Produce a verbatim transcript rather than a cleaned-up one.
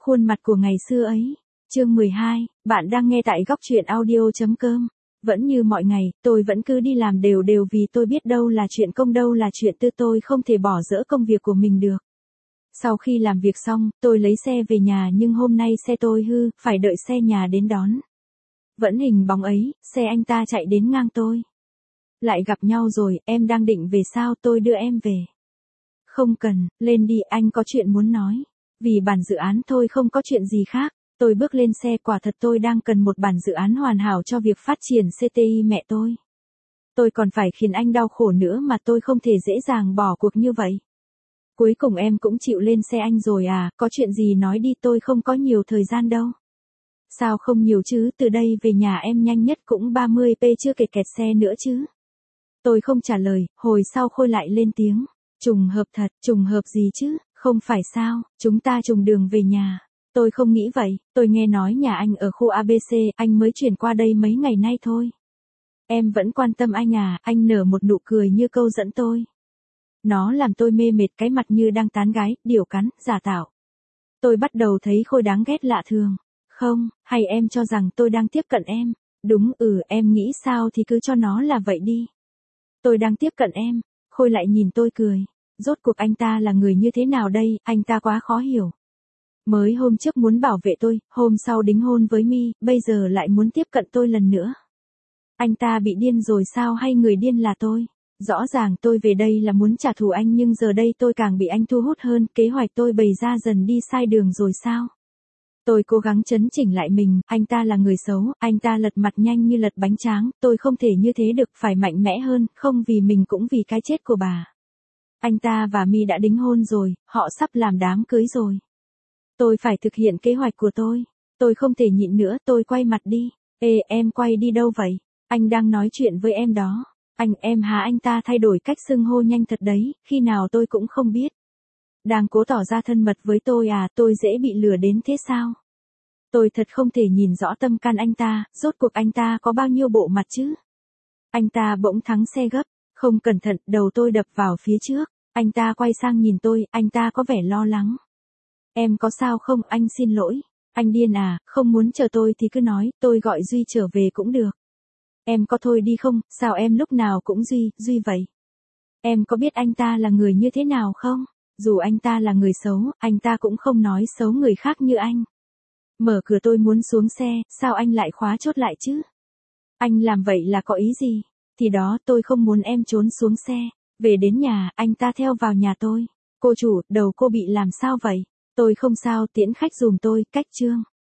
Khuôn mặt của ngày xưa ấy. Chương mười hai, bạn đang nghe tại góc truyện audio.com. Vẫn như mọi ngày, tôi vẫn cứ đi làm đều đều vì tôi biết đâu là chuyện công đâu là chuyện tư, tôi không thể bỏ dỡ công việc của mình được. Sau khi làm việc xong, tôi lấy xe về nhà nhưng hôm nay xe tôi hư, phải đợi xe nhà đến đón. Vẫn hình bóng ấy, xe anh ta chạy đến ngang tôi. Lại gặp nhau rồi, em đang định về sao, tôi đưa em về. Không cần, lên đi, anh có chuyện muốn nói. Vì bản dự án thôi, không có chuyện gì khác. Tôi bước lên xe, quả thật tôi đang cần một bản dự án hoàn hảo cho việc phát triển xê tê i mẹ tôi. Tôi còn phải khiến anh đau khổ nữa mà tôi không thể dễ dàng bỏ cuộc như vậy. Cuối cùng em cũng chịu lên xe anh rồi à, có chuyện gì nói đi, tôi không có nhiều thời gian đâu. Sao không nhiều chứ, từ đây về nhà em nhanh nhất cũng ba mươi phút chưa kể kẹt xe nữa chứ. Tôi không trả lời, hồi sau Khôi lại lên tiếng. Trùng hợp thật, trùng hợp gì chứ, không phải sao, chúng ta trùng đường về nhà. Tôi không nghĩ vậy, tôi nghe nói nhà anh ở khu a bê xê, anh mới chuyển qua đây mấy ngày nay thôi. Em vẫn quan tâm anh à, anh nở một nụ cười như câu dẫn tôi. Nó làm tôi mê mệt, cái mặt như đang tán gái, điểu cắn, giả tạo. Tôi bắt đầu thấy Khôi đáng ghét lạ thường. Không, hay em cho rằng tôi đang tiếp cận em? Đúng, ừ, em nghĩ sao thì cứ cho nó là vậy đi. Tôi đang tiếp cận em. Khôi lại nhìn tôi cười. Rốt cuộc anh ta là người như thế nào đây, anh ta quá khó hiểu. Mới hôm trước muốn bảo vệ tôi, hôm sau đính hôn với My, bây giờ lại muốn tiếp cận tôi lần nữa. Anh ta bị điên rồi sao, hay người điên là tôi? Rõ ràng tôi về đây là muốn trả thù anh, nhưng giờ đây tôi càng bị anh thu hút hơn, kế hoạch tôi bày ra dần đi sai đường rồi sao? Tôi cố gắng chấn chỉnh lại mình, anh ta là người xấu, anh ta lật mặt nhanh như lật bánh tráng, tôi không thể như thế được, phải mạnh mẽ hơn, không vì mình cũng vì cái chết của bà. Anh ta và My đã đính hôn rồi, họ sắp làm đám cưới rồi. Tôi phải thực hiện kế hoạch của tôi. Tôi không thể nhịn nữa, tôi quay mặt đi. Ê, em quay đi đâu vậy? Anh đang nói chuyện với em đó. Anh, em hả? Anh ta thay đổi cách xưng hô nhanh thật đấy, khi nào tôi cũng không biết. Đang cố tỏ ra thân mật với tôi à, tôi dễ bị lừa đến thế sao? Tôi thật không thể nhìn rõ tâm can anh ta, rốt cuộc anh ta có bao nhiêu bộ mặt chứ? Anh ta bỗng thắng xe gấp, không cẩn thận, đầu tôi đập vào phía trước. Anh ta quay sang nhìn tôi, anh ta có vẻ lo lắng. Em có sao không, anh xin lỗi. Anh điên à, không muốn chờ tôi thì cứ nói, tôi gọi Duy trở về cũng được. Em có thôi đi không, sao em lúc nào cũng Duy, Duy vậy? Em có biết anh ta là người như thế nào không? Dù anh ta là người xấu, anh ta cũng không nói xấu người khác như anh. Mở cửa, tôi muốn xuống xe, sao anh lại khóa chốt lại chứ? Anh làm vậy là có ý gì? Thì đó, tôi không muốn em trốn xuống xe. Về đến nhà, anh ta theo vào nhà tôi. Cô chủ, đầu cô bị làm sao vậy? Tôi không sao, tiễn khách giùm tôi, cách chương.